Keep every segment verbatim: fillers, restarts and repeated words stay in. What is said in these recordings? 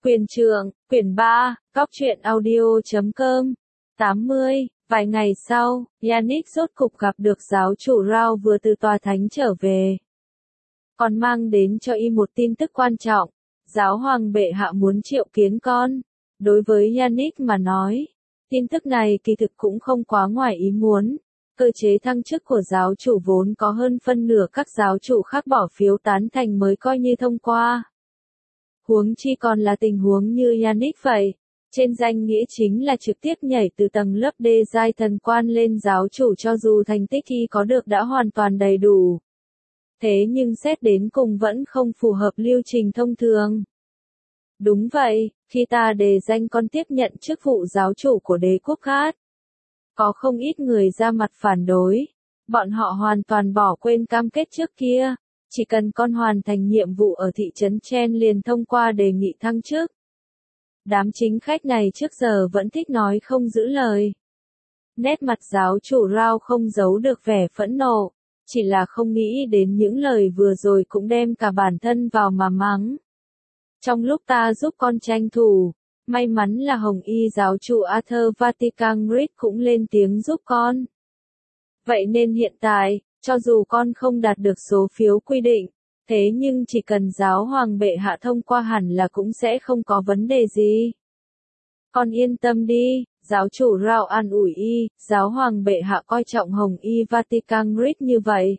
Quyền trượng, quyển ba, góc truyện audio chấm com. tám mươi, vài ngày sau, Yannick rốt cục gặp được giáo chủ Rao vừa từ tòa thánh trở về. Còn mang đến cho y một tin tức quan trọng. Giáo hoàng bệ hạ muốn triệu kiến con. Đối với Yannick mà nói, tin tức này kỳ thực cũng không quá ngoài ý muốn. Cơ chế thăng chức của giáo chủ vốn có hơn phân nửa các giáo chủ khác bỏ phiếu tán thành mới coi như thông qua. Huống chi còn là tình huống như Yannick vậy. Trên danh nghĩa chính là trực tiếp nhảy từ tầng lớp đê giai thần quan lên giáo chủ, cho dù thành tích y có được đã hoàn toàn đầy đủ. Thế nhưng xét đến cùng vẫn không phù hợp lưu trình thông thường. Đúng vậy, khi ta đề danh con tiếp nhận chức vụ giáo chủ của đế quốc khác, có không ít người ra mặt phản đối. Bọn họ hoàn toàn bỏ quên cam kết trước kia. Chỉ cần con hoàn thành nhiệm vụ ở thị trấn Chen liền thông qua đề nghị thăng chức. Đám chính khách này trước giờ vẫn thích nói không giữ lời. Nét mặt giáo chủ Rao không giấu được vẻ phẫn nộ, chỉ là không nghĩ đến những lời vừa rồi cũng đem cả bản thân vào mà mắng. Trong lúc ta giúp con tranh thủ, may mắn là Hồng Y giáo chủ Arthur Vatican Grid cũng lên tiếng giúp con. Vậy nên hiện tại, cho dù con không đạt được số phiếu quy định, thế nhưng chỉ cần giáo hoàng bệ hạ thông qua hẳn là cũng sẽ không có vấn đề gì. Con yên tâm đi, giáo chủ Rao an ủi y, giáo hoàng bệ hạ coi trọng Hồng Y Vatican Grid như vậy.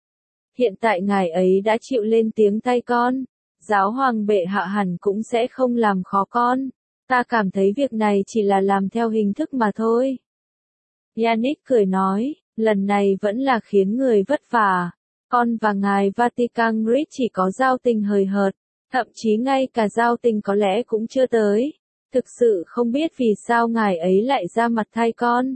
Hiện tại ngài ấy đã chịu lên tiếng thay con, giáo hoàng bệ hạ hẳn cũng sẽ không làm khó con. Ta cảm thấy việc này chỉ là làm theo hình thức mà thôi. Yannick cười nói, lần này vẫn là khiến người vất vả. Con và ngài Vatican Grid chỉ có giao tình hời hợt, thậm chí ngay cả giao tình có lẽ cũng chưa tới. Thực sự không biết vì sao ngài ấy lại ra mặt thay con.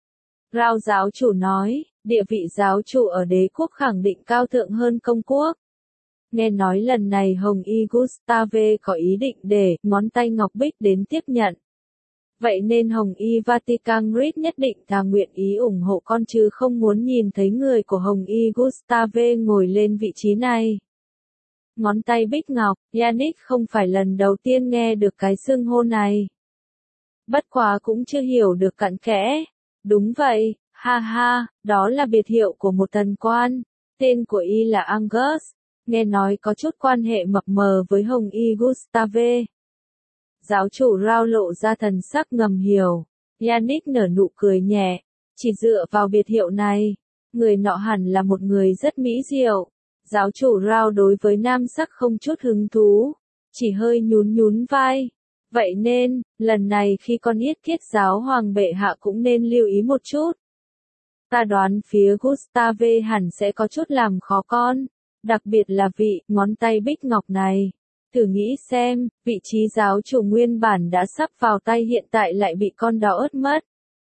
Rao giáo chủ nói, địa vị giáo chủ ở đế quốc khẳng định cao thượng hơn công quốc. Nghe nói lần này Hồng Y Gustave có ý định để ngón tay ngọc bích đến tiếp nhận. Vậy nên Hồng Y Vatican Grid nhất định thà nguyện ý ủng hộ con chứ không muốn nhìn thấy người của Hồng Y Gustave ngồi lên vị trí này. Ngón tay bích ngọc, Yannick không phải lần đầu tiên nghe được cái xưng hô này. Bất quá cũng chưa hiểu được cặn kẽ. Đúng vậy, ha ha, đó là biệt hiệu của một thần quan. Tên của y là Angus, nghe nói có chút quan hệ mập mờ với Hồng Y Gustave. Giáo chủ Rao lộ ra thần sắc ngầm hiểu. Yannick nở nụ cười nhẹ. Chỉ dựa vào biệt hiệu này, người nọ hẳn là một người rất mỹ diệu. Giáo chủ Rao đối với nam sắc không chút hứng thú, chỉ hơi nhún nhún vai. Vậy nên, lần này khi con yết kiết giáo hoàng bệ hạ cũng nên lưu ý một chút. Ta đoán phía Gustave hẳn sẽ có chút làm khó con, đặc biệt là vị ngón tay bích ngọc này. Thử nghĩ xem, vị trí giáo chủ nguyên bản đã sắp vào tay hiện tại lại bị con đó ớt mất.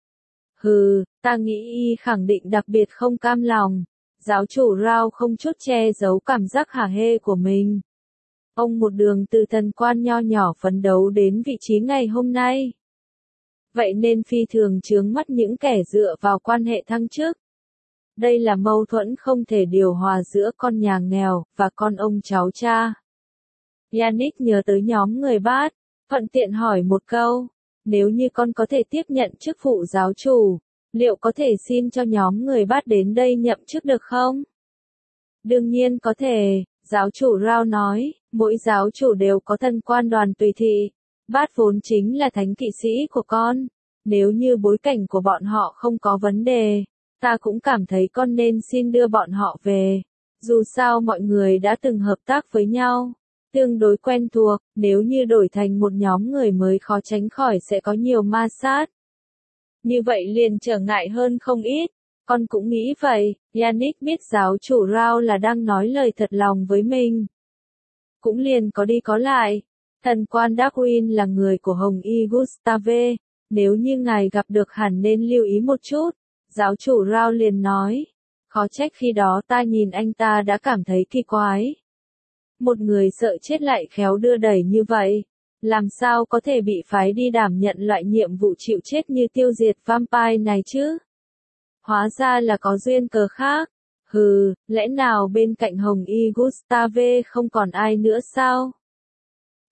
Hừ, ta nghĩ y khẳng định đặc biệt không cam lòng. Giáo chủ Rao không chút che giấu cảm giác hả hê của mình. Ông một đường từ thần quan nho nhỏ phấn đấu đến vị trí ngày hôm nay. Vậy nên phi thường chướng mắt những kẻ dựa vào quan hệ thăng chức. Đây là mâu thuẫn không thể điều hòa giữa con nhà nghèo và con ông cháu cha. Yannick nhớ tới nhóm người Bát, thuận tiện hỏi một câu, nếu như con có thể tiếp nhận chức vụ giáo chủ, liệu có thể xin cho nhóm người Bát đến đây nhậm chức được không? Đương nhiên có thể, giáo chủ Rao nói, mỗi giáo chủ đều có thần quan đoàn tùy thị, Bát vốn chính là thánh kỵ sĩ của con, nếu như bối cảnh của bọn họ không có vấn đề, ta cũng cảm thấy con nên xin đưa bọn họ về, dù sao mọi người đã từng hợp tác với nhau. Tương đối quen thuộc, nếu như đổi thành một nhóm người mới khó tránh khỏi sẽ có nhiều ma sát. Như vậy liền trở ngại hơn không ít, con cũng nghĩ vậy. Yannick biết giáo chủ Rao là đang nói lời thật lòng với mình. Cũng liền có đi có lại. Thần quan Darwin là người của Hồng Y Gustave, nếu như ngài gặp được hẳn nên lưu ý một chút. Giáo chủ Rao liền nói, khó trách khi đó ta nhìn anh ta đã cảm thấy kỳ quái. Một người sợ chết lại khéo đưa đẩy như vậy, làm sao có thể bị phái đi đảm nhận loại nhiệm vụ chịu chết như tiêu diệt vampire này chứ? Hóa ra là có duyên cớ khác. Hừ, lẽ nào bên cạnh Hồng Y Gustave không còn ai nữa sao?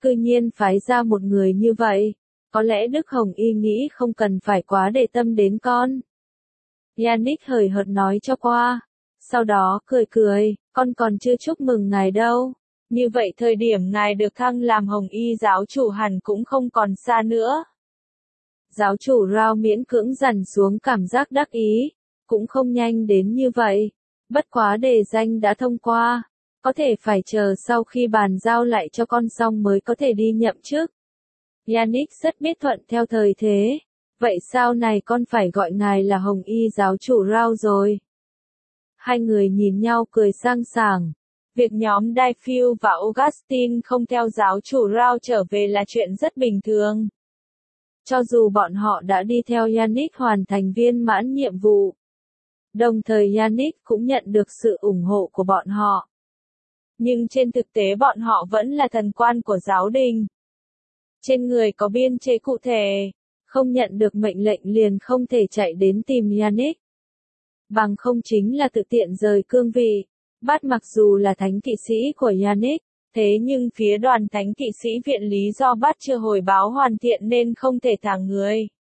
cư nhiên phái ra một người như vậy. Có lẽ Đức Hồng Y nghĩ không cần phải quá để tâm đến con. Yannick hời hợt nói cho qua. Sau đó cười cười, con còn chưa chúc mừng ngài đâu. Như vậy thời điểm ngài được thăng làm Hồng Y giáo chủ hẳn cũng không còn xa nữa. Giáo chủ Rao miễn cưỡng dằn xuống cảm giác đắc ý. Cũng không nhanh đến như vậy. Bất quá đề danh đã thông qua. Có thể phải chờ sau khi bàn giao lại cho con xong mới có thể đi nhậm chức. Yannick rất biết thuận theo thời thế. Vậy sau này con phải gọi ngài là Hồng Y giáo chủ Rao rồi. Hai người nhìn nhau cười sang sảng. Việc nhóm Daifield và Augustine không theo giáo chủ Rao trở về là chuyện rất bình thường. Cho dù bọn họ đã đi theo Yannick hoàn thành viên mãn nhiệm vụ. Đồng thời Yannick cũng nhận được sự ủng hộ của bọn họ. Nhưng trên thực tế bọn họ vẫn là thần quan của giáo đình. Trên người có biên chế cụ thể, không nhận được mệnh lệnh liền không thể chạy đến tìm Yannick. Bằng không chính là tự tiện rời cương vị. Bát mặc dù là thánh kỵ sĩ của Yannick, thế nhưng phía đoàn thánh kỵ sĩ viện lý do Bát chưa hồi báo hoàn thiện nên không thể thả người.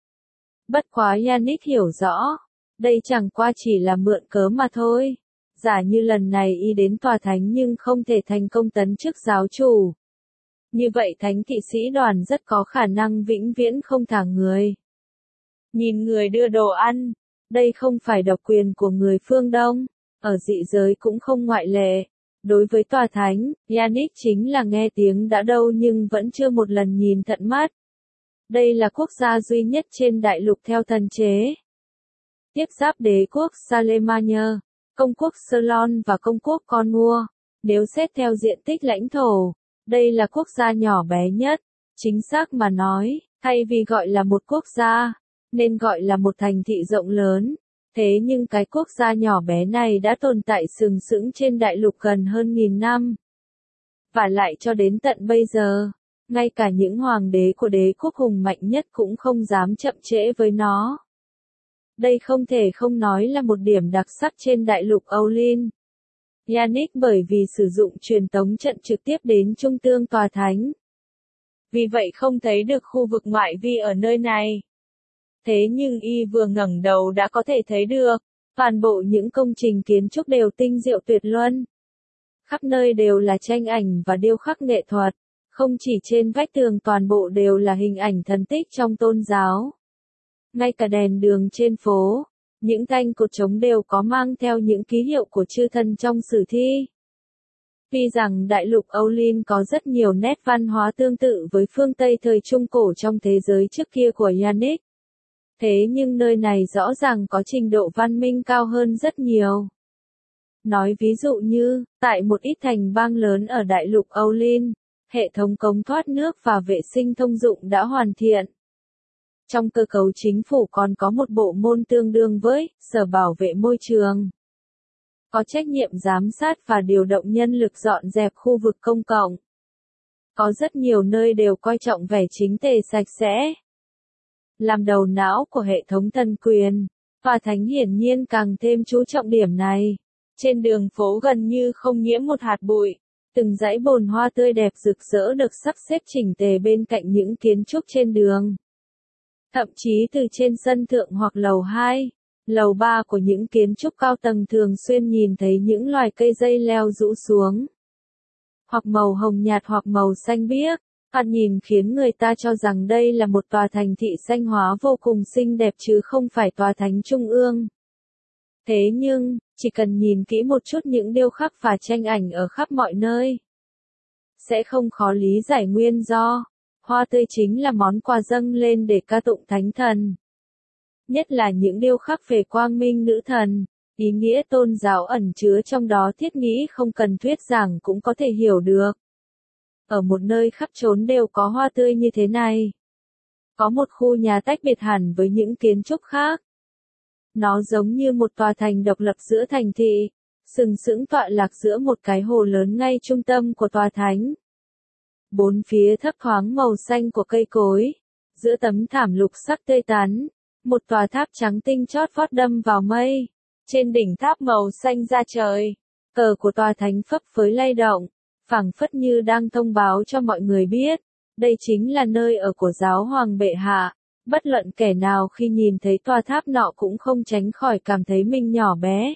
Bất quá Yannick hiểu rõ, đây chẳng qua chỉ là mượn cớ mà thôi. Giả như lần này y đến tòa thánh nhưng không thể thành công tấn chức giáo chủ. Như vậy thánh kỵ sĩ đoàn rất có khả năng vĩnh viễn không thả người. Nhìn người đưa đồ ăn, đây không phải độc quyền của người phương Đông, ở dị giới cũng không ngoại lệ. Đối với tòa thánh, Yannick chính là nghe tiếng đã đâu nhưng vẫn chưa một lần nhìn tận mắt. Đây là quốc gia duy nhất trên đại lục theo thần chế. Tiếp giáp đế quốc Salemania, công quốc Ceylon và công quốc Cornwall. Nếu xét theo diện tích lãnh thổ, đây là quốc gia nhỏ bé nhất. Chính xác mà nói, thay vì gọi là một quốc gia, nên gọi là một thành thị rộng lớn. Thế nhưng cái quốc gia nhỏ bé này đã tồn tại sừng sững trên đại lục gần hơn nghìn năm. Và lại cho đến tận bây giờ, ngay cả những hoàng đế của đế quốc hùng mạnh nhất cũng không dám chậm trễ với nó. Đây không thể không nói là một điểm đặc sắc trên đại lục Owlin. Yannick bởi vì sử dụng truyền tống trận trực tiếp đến trung tương tòa thánh. Vì vậy không thấy được khu vực ngoại vi ở nơi này. Thế nhưng y vừa ngẩng đầu đã có thể thấy được, toàn bộ những công trình kiến trúc đều tinh diệu tuyệt luân. Khắp nơi đều là tranh ảnh và điêu khắc nghệ thuật, không chỉ trên vách tường toàn bộ đều là hình ảnh thần tích trong tôn giáo. Ngay cả đèn đường trên phố, những thanh cột trống đều có mang theo những ký hiệu của chư thần trong sử thi. Tuy rằng đại lục Owlin có rất nhiều nét văn hóa tương tự với phương Tây thời Trung Cổ trong thế giới trước kia của Yannick. Thế nhưng nơi này rõ ràng có trình độ văn minh cao hơn rất nhiều. Nói ví dụ như, tại một ít thành bang lớn ở đại lục Owlin, hệ thống cống thoát nước và vệ sinh thông dụng đã hoàn thiện. Trong cơ cấu chính phủ còn có một bộ môn tương đương với Sở Bảo vệ Môi trường. Có trách nhiệm giám sát và điều động nhân lực dọn dẹp khu vực công cộng. Có rất nhiều nơi đều coi trọng vẻ chính tề sạch sẽ. Làm đầu não của hệ thống thần quyền, tòa thánh hiển nhiên càng thêm chú trọng điểm này. Trên đường phố gần như không nhiễm một hạt bụi, từng dãy bồn hoa tươi đẹp rực rỡ được sắp xếp chỉnh tề bên cạnh những kiến trúc trên đường. Thậm chí từ trên sân thượng hoặc lầu hai, lầu ba của những kiến trúc cao tầng thường xuyên nhìn thấy những loài cây dây leo rũ xuống. Hoặc màu hồng nhạt hoặc màu xanh biếc. Thoạt nhìn khiến người ta cho rằng đây là một tòa thành thị xanh hóa vô cùng xinh đẹp chứ không phải tòa thánh trung ương. Thế nhưng, chỉ cần nhìn kỹ một chút những điêu khắc và tranh ảnh ở khắp mọi nơi, sẽ không khó lý giải nguyên do. Hoa tươi chính là món quà dâng lên để ca tụng thánh thần. Nhất là những điêu khắc về quang minh nữ thần, ý nghĩa tôn giáo ẩn chứa trong đó thiết nghĩ không cần thuyết giảng cũng có thể hiểu được. Ở một nơi khắp trốn đều có hoa tươi như thế này. Có một khu nhà tách biệt hẳn với những kiến trúc khác. Nó giống như một tòa thành độc lập giữa thành thị, sừng sững tọa lạc giữa một cái hồ lớn ngay trung tâm của tòa thánh. Bốn phía thấp thoáng màu xanh của cây cối, giữa tấm thảm lục sắc tươi tắn, một tòa tháp trắng tinh chót vót đâm vào mây. Trên đỉnh tháp màu xanh da trời, cờ của tòa thánh phấp phới lay động. phảng phất như đang thông báo cho mọi người biết, đây chính là nơi ở của giáo hoàng bệ hạ. Bất luận kẻ nào khi nhìn thấy tòa tháp nọ cũng không tránh khỏi cảm thấy mình nhỏ bé.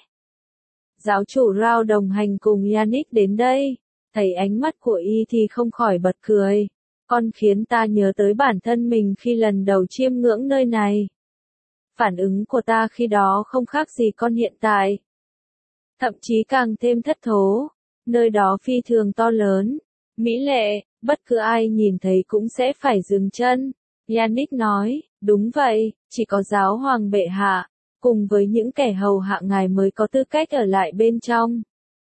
Giáo chủ Rao đồng hành cùng Yannick đến đây, thấy ánh mắt của y thì không khỏi bật cười. Con khiến ta nhớ tới bản thân mình khi lần đầu chiêm ngưỡng nơi này. Phản ứng của ta khi đó không khác gì con hiện tại. Thậm chí càng thêm thất thố. Nơi đó phi thường to lớn, mỹ lệ, bất cứ ai nhìn thấy cũng sẽ phải dừng chân. Yannick nói, đúng vậy, chỉ có giáo hoàng bệ hạ, cùng với những kẻ hầu hạ ngài mới có tư cách ở lại bên trong.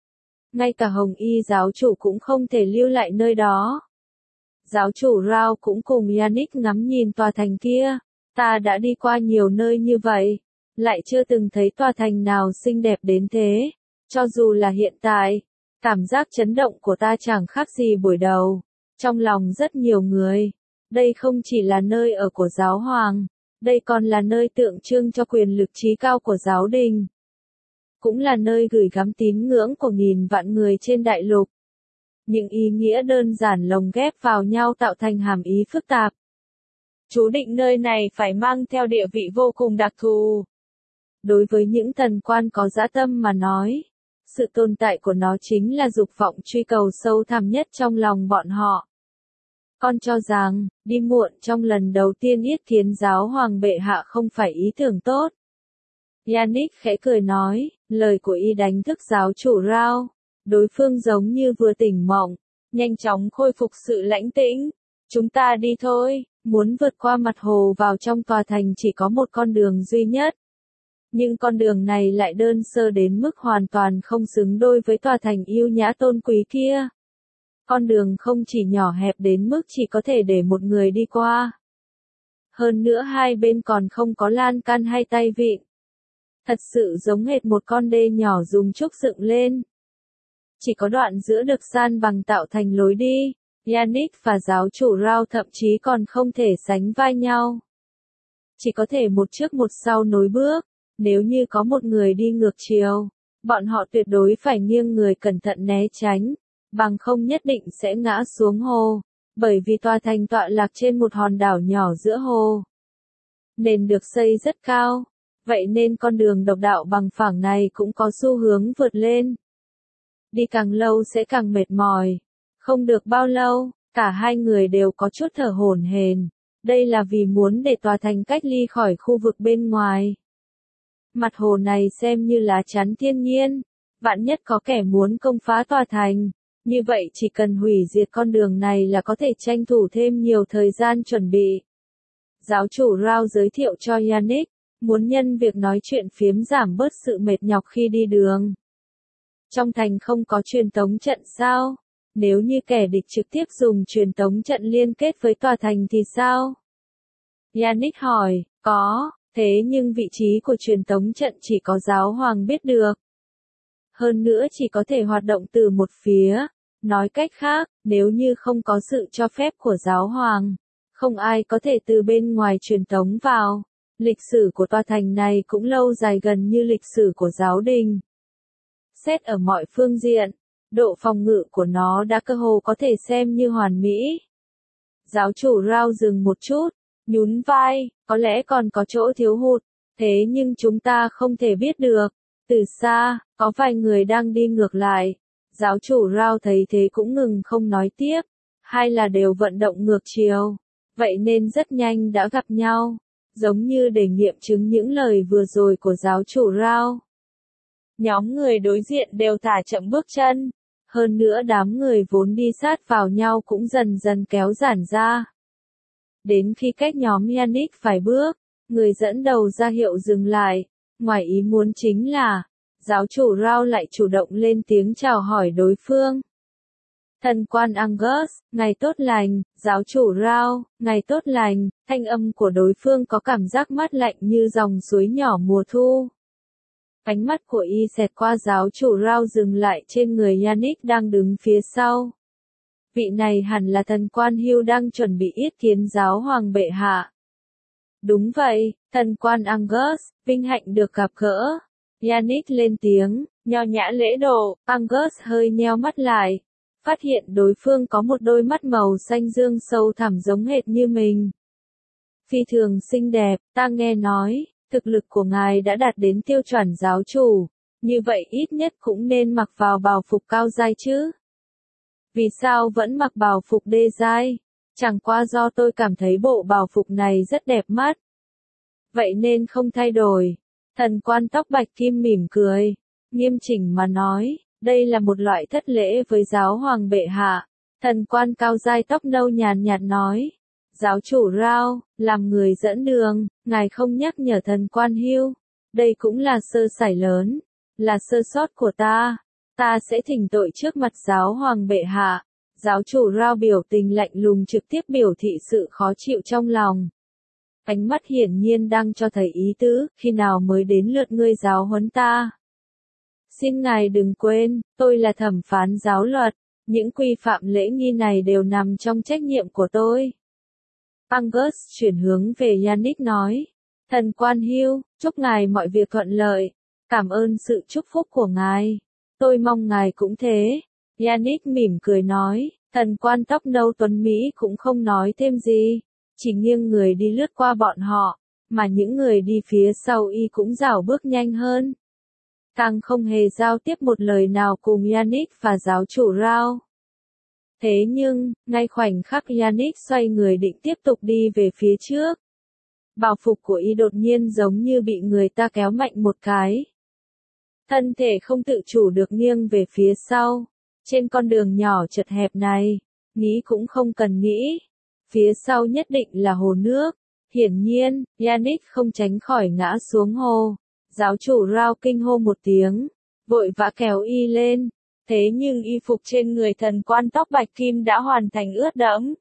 Ngay cả Hồng Y giáo chủ cũng không thể lưu lại nơi đó. Giáo chủ Rao cũng cùng Yannick ngắm nhìn tòa thành kia. Ta đã đi qua nhiều nơi như vậy, lại chưa từng thấy tòa thành nào xinh đẹp đến thế. Cho dù là hiện tại, cảm giác chấn động của ta chẳng khác gì buổi đầu. Trong lòng rất nhiều người, đây không chỉ là nơi ở của giáo hoàng, đây còn là nơi tượng trưng cho quyền lực trí cao của giáo đình. Cũng là nơi gửi gắm tín ngưỡng của nghìn vạn người trên đại lục. Những ý nghĩa đơn giản lồng ghép vào nhau tạo thành hàm ý phức tạp. Chú định nơi này phải mang theo địa vị vô cùng đặc thù. Đối với những thần quan có dã tâm mà nói, sự tồn tại của nó chính là dục vọng truy cầu sâu thẳm nhất trong lòng bọn họ. Con cho rằng, đi muộn trong lần đầu tiên yết kiến giáo hoàng bệ hạ không phải ý tưởng tốt. Yannick khẽ cười nói, lời của y đánh thức giáo chủ Rao. Đối phương giống như vừa tỉnh mộng, nhanh chóng khôi phục sự lãnh tĩnh. Chúng ta đi thôi, muốn vượt qua mặt hồ vào trong tòa thành chỉ có một con đường duy nhất. Nhưng con đường này lại đơn sơ đến mức hoàn toàn không xứng đôi với tòa thành yêu nhã tôn quý kia. Con đường không chỉ nhỏ hẹp đến mức chỉ có thể để một người đi qua. Hơn nữa hai bên còn không có lan can hay tay vịn. Thật sự giống hệt một con đê nhỏ dùng trúc dựng lên. Chỉ có đoạn giữa được san bằng tạo thành lối đi. Yannick và giáo chủ Rao thậm chí còn không thể sánh vai nhau. Chỉ có thể một trước một sau nối bước. Nếu như có một người đi ngược chiều, bọn họ tuyệt đối phải nghiêng người cẩn thận né tránh, bằng không nhất định sẽ ngã xuống hồ, bởi vì tòa thành tọa lạc trên một hòn đảo nhỏ giữa hồ. Nền được xây rất cao, vậy nên con đường độc đạo bằng phẳng này cũng có xu hướng vượt lên. Đi càng lâu sẽ càng mệt mỏi. Không được bao lâu, cả hai người đều có chút thở hổn hển. Đây là vì muốn để tòa thành cách ly khỏi khu vực bên ngoài. Mặt hồ này xem như lá chắn thiên nhiên. Vạn nhất có kẻ muốn công phá tòa thành. Như vậy chỉ cần hủy diệt con đường này là có thể tranh thủ thêm nhiều thời gian chuẩn bị. Giáo chủ Rao giới thiệu cho Yannick, muốn nhân việc nói chuyện phiếm giảm bớt sự mệt nhọc khi đi đường. Trong thành không có truyền tống trận sao? Nếu như kẻ địch trực tiếp dùng truyền tống trận liên kết với tòa thành thì sao? Yannick hỏi, có, thế nhưng vị trí của truyền tống trận chỉ có giáo hoàng biết được. Hơn nữa chỉ có thể hoạt động từ một phía. Nói cách khác, nếu như không có sự cho phép của giáo hoàng, không ai có thể từ bên ngoài truyền tống vào. Lịch sử của tòa thành này cũng lâu dài gần như lịch sử của giáo đình. Xét ở mọi phương diện, độ phòng ngự của nó đã cơ hồ có thể xem như hoàn mỹ. Giáo chủ Rao dừng một chút, nhún vai, có lẽ còn có chỗ thiếu hụt, thế nhưng chúng ta không thể biết được. Từ xa, có vài người đang đi ngược lại. Giáo chủ Rao thấy thế cũng ngừng không nói tiếp, hay là đều vận động ngược chiều. Vậy nên rất nhanh đã gặp nhau, giống như để nghiệm chứng những lời vừa rồi của giáo chủ Rao. Nhóm người đối diện đều thả chậm bước chân. Hơn nữa đám người vốn đi sát vào nhau cũng dần dần kéo giãn ra. Đến khi cách nhóm Yannick vài bước, người dẫn đầu ra hiệu dừng lại. Ngoài ý muốn chính là, giáo chủ Rao lại chủ động lên tiếng chào hỏi đối phương. Thần quan Angus, ngày tốt lành, giáo chủ Rao, ngày tốt lành, thanh âm của đối phương có cảm giác mát lạnh như dòng suối nhỏ mùa thu. Ánh mắt của y xẹt qua giáo chủ Rao dừng lại trên người Yannick đang đứng phía sau. Vị này hẳn là thần quan Hugh đang chuẩn bị yết kiến giáo hoàng bệ hạ. Đúng vậy, thần quan Angus, vinh hạnh được gặp gỡ. Yannick lên tiếng, nho nhã lễ độ, Angus hơi nheo mắt lại. phát hiện đối phương có một đôi mắt màu xanh dương sâu thẳm giống hệt như mình. Phi thường xinh đẹp, ta nghe nói, thực lực của ngài đã đạt đến tiêu chuẩn giáo chủ, như vậy ít nhất cũng nên mặc vào bào phục cao giai chứ. Vì sao vẫn mặc bào phục đê giai? Chẳng qua do tôi cảm thấy bộ bào phục này rất đẹp mắt. Vậy nên không thay đổi. Thần quan tóc bạch kim mỉm cười, nghiêm chỉnh mà nói, đây là một loại thất lễ với giáo hoàng bệ hạ. Thần quan cao giai tóc nâu nhàn nhạt nói, giáo chủ Rao, làm người dẫn đường, ngài không nhắc nhở thần quan Hugh. Đây cũng là sơ sẩy lớn, là sơ sót của ta. Ta sẽ thỉnh tội trước mặt giáo hoàng bệ hạ. Giáo chủ Rao biểu tình lạnh lùng trực tiếp biểu thị sự khó chịu trong lòng. Ánh mắt hiển nhiên đang cho thấy ý tứ, khi nào mới đến lượt ngươi giáo huấn ta. Xin ngài đừng quên, tôi là thẩm phán giáo luật, những quy phạm lễ nghi này đều nằm trong trách nhiệm của tôi. Angus chuyển hướng về Yannick nói, thần quan Hugh, chúc ngài mọi việc thuận lợi, cảm ơn sự chúc phúc của ngài, tôi mong ngài cũng thế. Yannick mỉm cười nói, thần quan tóc nâu tuấn Mỹ cũng không nói thêm gì, chỉ nghiêng người đi lướt qua bọn họ, mà những người đi phía sau y cũng rảo bước nhanh hơn. Càng không hề giao tiếp một lời nào cùng Yannick và giáo chủ Rao. Thế nhưng, ngay khoảnh khắc Yannick xoay người định tiếp tục đi về phía trước, bào phục của y đột nhiên giống như bị người ta kéo mạnh một cái. Thân thể không tự chủ được nghiêng về phía sau. Trên con đường nhỏ chật hẹp này, nghĩ cũng không cần nghĩ. Phía sau nhất định là hồ nước. Hiển nhiên, Yannick không tránh khỏi ngã xuống hồ. Giáo chủ Rao kinh hô một tiếng, vội vã kéo y lên. Thế nhưng y phục trên người thần quan tóc bạch kim đã hoàn thành ướt đẫm.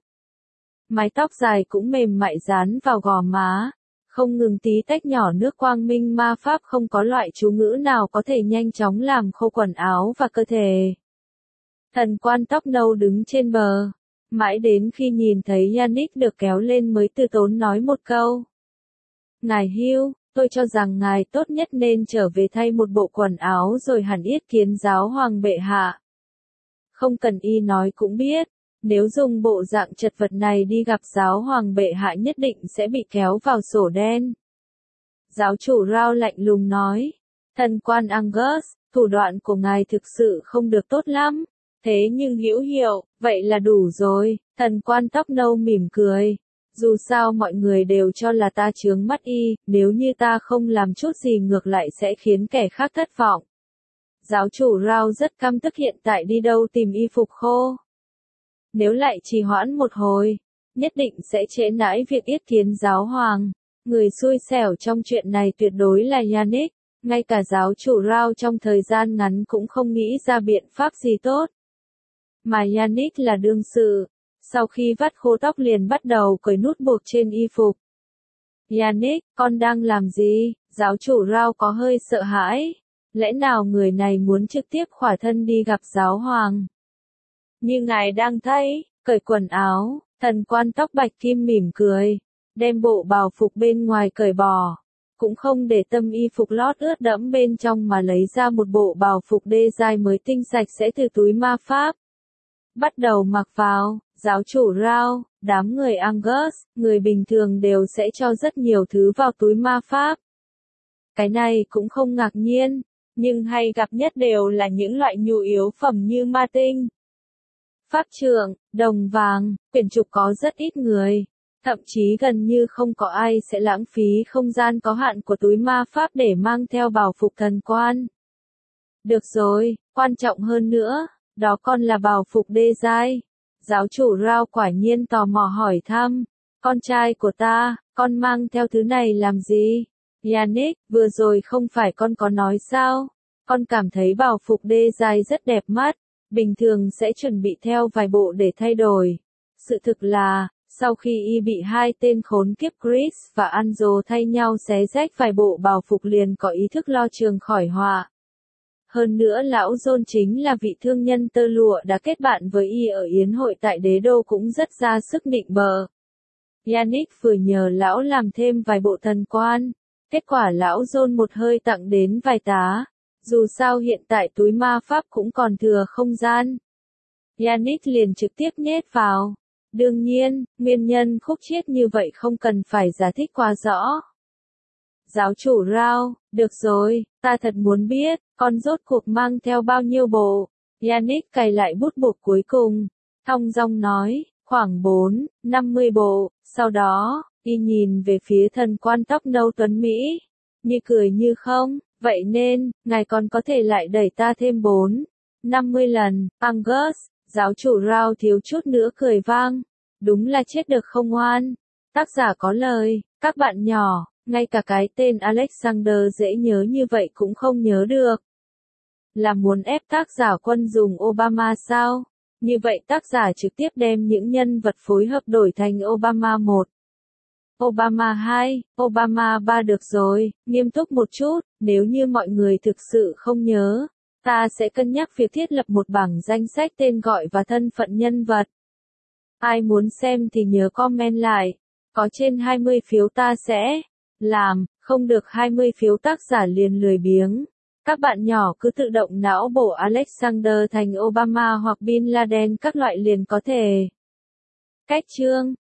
Mái tóc dài cũng mềm mại dán vào gò má. Không ngừng tí tách nhỏ nước quang minh ma pháp, không có loại chú ngữ nào có thể nhanh chóng làm khô quần áo và cơ thể. Thần quan tóc nâu đứng trên bờ, mãi đến khi nhìn thấy Yannick được kéo lên mới từ tốn nói một câu. Ngài Hugh, tôi cho rằng ngài tốt nhất nên trở về thay một bộ quần áo rồi hẳn yết kiến giáo hoàng bệ hạ. Không cần y nói cũng biết, nếu dùng bộ dạng chật vật này đi gặp giáo hoàng bệ hạ nhất định sẽ bị kéo vào sổ đen. Giáo chủ Rao lạnh lùng nói, thần quan Angus, thủ đoạn của ngài thực sự không được tốt lắm. Thế nhưng hữu hiệu, vậy là đủ rồi. Thần quan tóc nâu mỉm cười. Dù sao mọi người đều cho là ta chướng mắt y, nếu như ta không làm chút gì ngược lại sẽ khiến kẻ khác thất vọng. Giáo chủ Rao rất căm tức, hiện tại đi đâu tìm y phục khô. Nếu lại trì hoãn một hồi, nhất định sẽ trễ nải việc yết kiến giáo hoàng. Người xui xẻo trong chuyện này tuyệt đối là Yannick. Ngay cả giáo chủ Rao trong thời gian ngắn cũng không nghĩ ra biện pháp gì tốt. Mà Yannick là đương sự, sau khi vắt khô tóc liền bắt đầu cởi nút buộc trên y phục. Yannick, con đang làm gì? Giáo chủ Rao có hơi sợ hãi. Lẽ nào người này muốn trực tiếp khỏa thân đi gặp giáo hoàng? Như ngài đang thấy, cởi quần áo, thần quan tóc bạch kim mỉm cười, đem bộ bào phục bên ngoài cởi bỏ. Cũng không để tâm y phục lót ướt đẫm bên trong mà lấy ra một bộ bào phục đê giai mới tinh sạch sẽ từ túi ma pháp. Bắt đầu mặc vào, giáo chủ Rao, đám người Angus, người bình thường đều sẽ cho rất nhiều thứ vào túi ma pháp. Cái này cũng không ngạc nhiên, nhưng hay gặp nhất đều là những loại nhu yếu phẩm như ma tinh, pháp trượng, đồng vàng, quyển trục có rất ít người. Thậm chí gần như không có ai sẽ lãng phí không gian có hạn của túi ma pháp để mang theo bào phục thần quan. Được rồi, quan trọng hơn nữa, đó còn là bào phục đê giai. Giáo chủ Rao quả nhiên tò mò hỏi thăm, con trai của ta, con mang theo thứ này làm gì? Yannick, vừa rồi không phải con có nói sao? Con cảm thấy bào phục đê giai rất đẹp mắt, bình thường sẽ chuẩn bị theo vài bộ để thay đổi. Sự thực là, sau khi y bị hai tên khốn kiếp Chris và Anzo thay nhau xé rách vài bộ bào phục liền có ý thức lo trường khỏi họa. Hơn nữa lão John chính là vị thương nhân tơ lụa đã kết bạn với y ở yến hội tại đế đô cũng rất ra sức định bợ. Yannick vừa nhờ lão làm thêm vài bộ thần quan, kết quả lão John một hơi tặng đến vài tá. Dù sao hiện tại túi ma pháp cũng còn thừa không gian. Yannick liền trực tiếp nhét vào. Đương nhiên, nguyên nhân khúc chiết như vậy không cần phải giải thích quá rõ. Giáo chủ Rao, được rồi, ta thật muốn biết, con rốt cuộc mang theo bao nhiêu bộ. Yannick cày lại bút mực cuối cùng, thong dong nói, khoảng bốn, năm mươi bộ, sau đó, y nhìn về phía thần quan tóc nâu tuấn Mỹ, như cười như không, vậy nên, ngài còn có thể lại đẩy ta thêm bốn, năm mươi lần, Angus, giáo chủ Rao thiếu chút nữa cười vang, đúng là chết được không oan. Tác giả có lời, các bạn nhỏ, ngay cả cái tên Alexander dễ nhớ như vậy cũng không nhớ được. Là muốn ép tác giả quân dùng Obama sao? Như vậy tác giả trực tiếp đem những nhân vật phối hợp đổi thành Obama một, Obama hai, Obama ba được rồi, nghiêm túc một chút, nếu như mọi người thực sự không nhớ, ta sẽ cân nhắc việc thiết lập một bảng danh sách tên gọi và thân phận nhân vật. Ai muốn xem thì nhớ comment lại, có trên hai mươi phiếu ta sẽ làm, không được hai mươi phiếu tác giả liền lười biếng. Các bạn nhỏ cứ tự động não bộ Alexander thành Obama hoặc Bin Laden các loại liền có thể. Cách chương